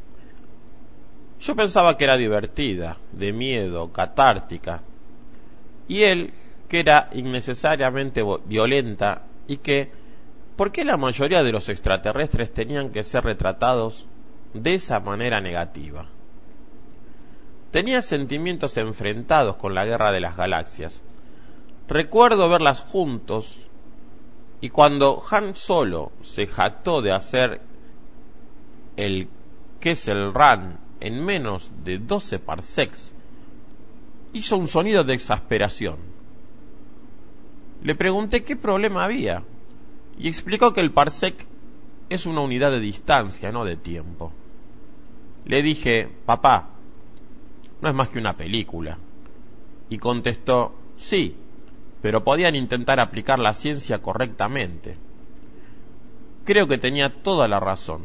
Yo pensaba que era divertida, de miedo, catártica, y él que era innecesariamente violenta y que, ¿por qué la mayoría de los extraterrestres tenían que ser retratados de esa manera negativa? Tenía sentimientos enfrentados con la guerra de las galaxias. Recuerdo verlas juntos, y cuando Han Solo se jactó de hacer el Kessel Run en menos de 12 parsecs, hizo un sonido de exasperación. Le pregunté qué problema había, y explicó que el parsec es una unidad de distancia, no de tiempo. Le dije, papá, no es más que una película. Y contestó, sí, pero podían intentar aplicar la ciencia correctamente. Creo que tenía toda la razón.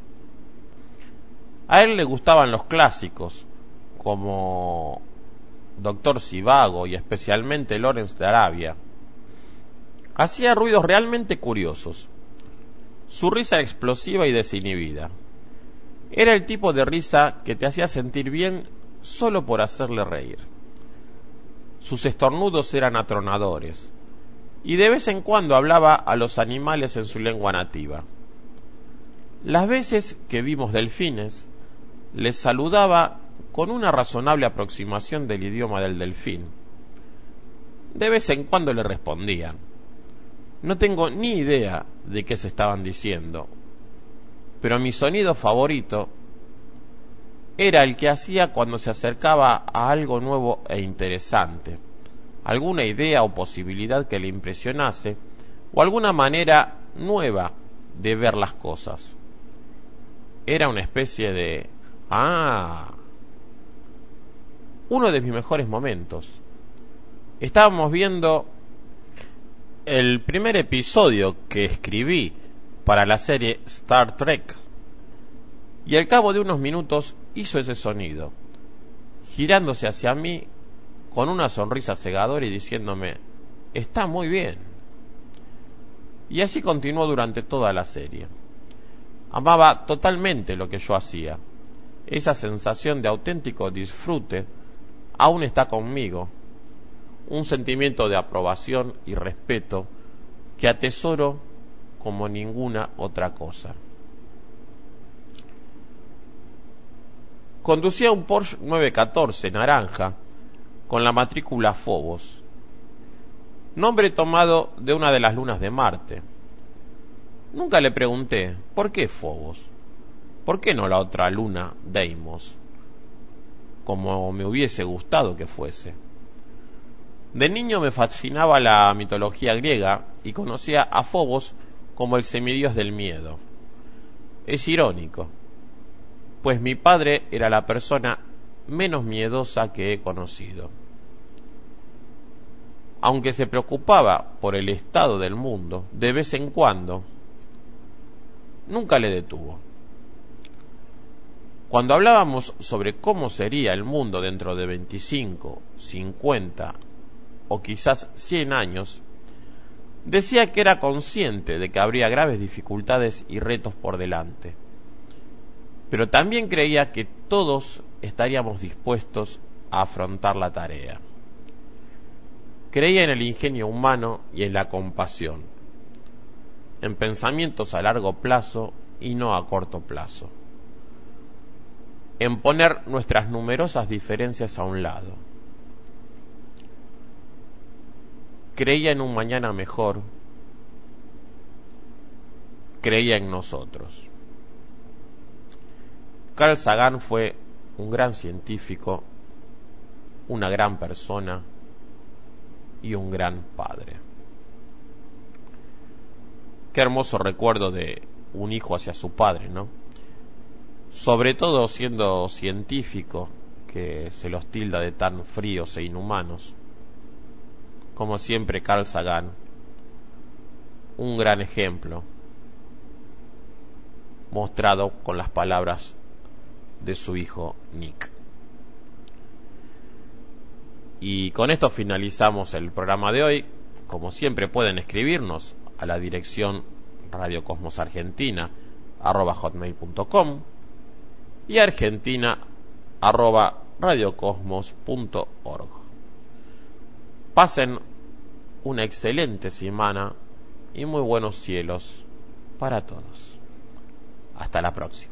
A él le gustaban los clásicos, como Doctor Zhivago y especialmente Lawrence de Arabia. Hacía ruidos realmente curiosos. Su risa era explosiva y desinhibida. Era el tipo de risa que te hacía sentir bien solo por hacerle reír. Sus estornudos eran atronadores, y de vez en cuando hablaba a los animales en su lengua nativa. Las veces que vimos delfines, les saludaba con una razonable aproximación del idioma del delfín. De vez en cuando le respondían. No tengo ni idea de qué se estaban diciendo, pero mi sonido favorito era el que hacía cuando se acercaba a algo nuevo e interesante, alguna idea o posibilidad que le impresionase, o alguna manera nueva de ver las cosas. Era una especie de uno de mis mejores momentos. Estábamos viendo el primer episodio que escribí para la serie Star Trek, y al cabo de unos minutos hizo ese sonido, girándose hacia mí con una sonrisa cegadora y diciéndome, está muy bien. Y así continuó durante toda la serie. Amaba totalmente lo que yo hacía. Esa sensación de auténtico disfrute aún está conmigo, un sentimiento de aprobación y respeto que atesoro como ninguna otra cosa. Conducía un Porsche 914 naranja con la matrícula Phobos, nombre tomado de una de las lunas de Marte. Nunca le pregunté, ¿por qué Phobos? ¿Por qué no la otra luna, Deimos? Como me hubiese gustado que fuese. De niño me fascinaba la mitología griega y conocía a Phobos como el semidios del miedo. Es irónico, pues mi padre era la persona menos miedosa que he conocido. Aunque se preocupaba por el estado del mundo, de vez en cuando, nunca le detuvo. Cuando hablábamos sobre cómo sería el mundo dentro de 25, 50 o quizás 100 años, Decía que era consciente de que habría graves dificultades y retos por delante, pero también creía que todos estaríamos dispuestos a afrontar la tarea. Creía en el ingenio humano y en la compasión, en pensamientos a largo plazo y no a corto plazo, en poner nuestras numerosas diferencias a un lado. Creía en un mañana mejor, creía en nosotros. Carl Sagan fue un gran científico, una gran persona y un gran padre. Qué hermoso recuerdo de un hijo hacia su padre, ¿no? Sobre todo siendo científico, que se los tilda de tan fríos e inhumanos. Como siempre, Carl Sagan, un gran ejemplo, mostrado con las palabras de su hijo Nick. Y con esto finalizamos el programa de hoy. Como siempre, pueden escribirnos a la dirección radiocosmosargentina@hotmail.com y argentina@radiocosmos.org. Pasen una excelente semana y muy buenos cielos para todos. Hasta la próxima.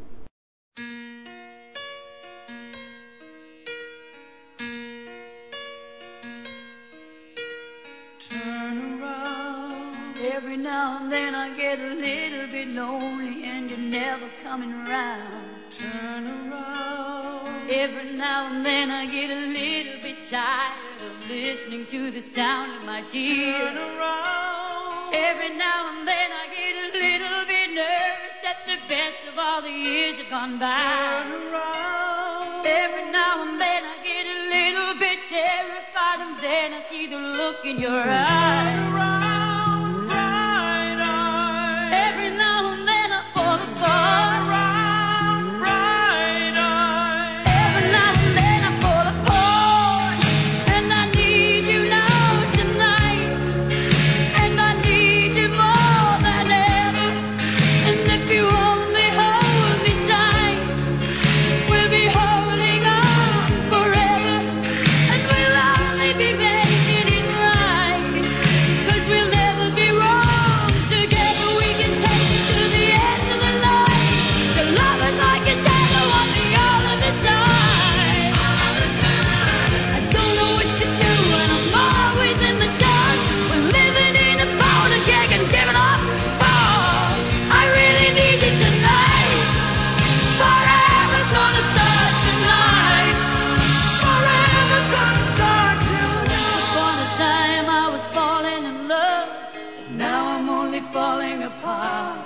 Every now and then I get a little bit lonely and you're never coming around. Turn around. Every now and then I get a little bit tired of listening to the sound of my tears. Turn around. Every now and then I get a little bit nervous that the best of all the years have gone by. Turn around. Every now and then I get a little bit terrified and then I see the look in your eyes. Turn around, bright eyes. Every now and then I fall Turn apart. around, bright eyes. Every now and then I fall apart. And I need you now tonight. And I need you more than ever. And if you only hold me tight, we'll be holding on forever. And we'll only be making it right. 'Cause we'll never be wrong. Together we can take it to the end of the line. Your love is like a shadow on me all of the time. I don't know what to do and I'm always in the dark. We're living in a powder keg and giving off balls. I really need you tonight. Forever's gonna start tonight. Forever's gonna start tonight. Upon a time I was falling in love, but now I'm only falling apart.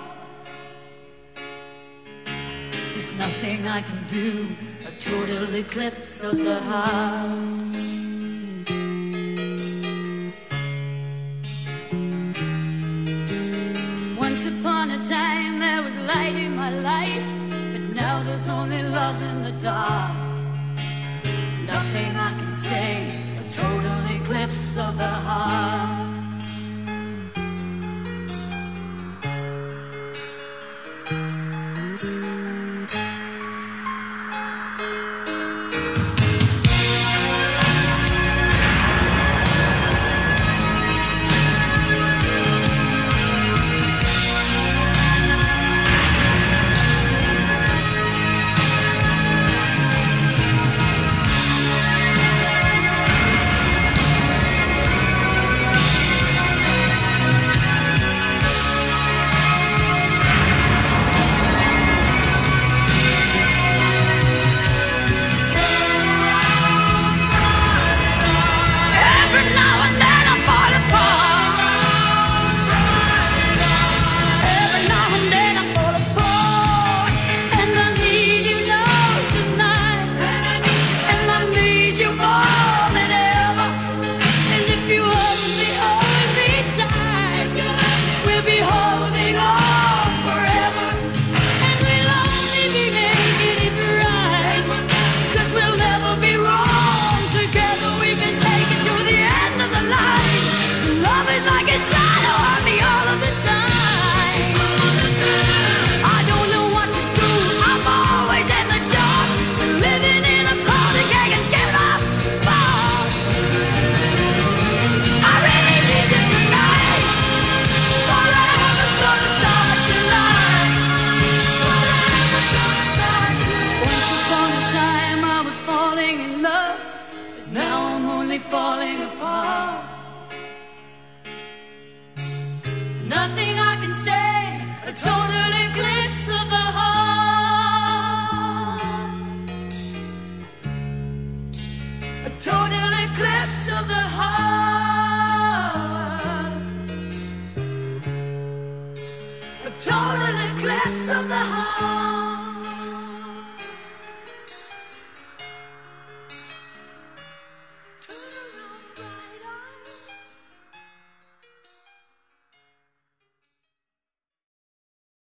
There's nothing I can do, a total eclipse of the heart. Once upon a time there was light in my life, but now there's only love in the dark. Nothing I can say, a total eclipse of the heart. apart. Nothing I can say, a total eclipse of the heart. A total eclipse of the heart.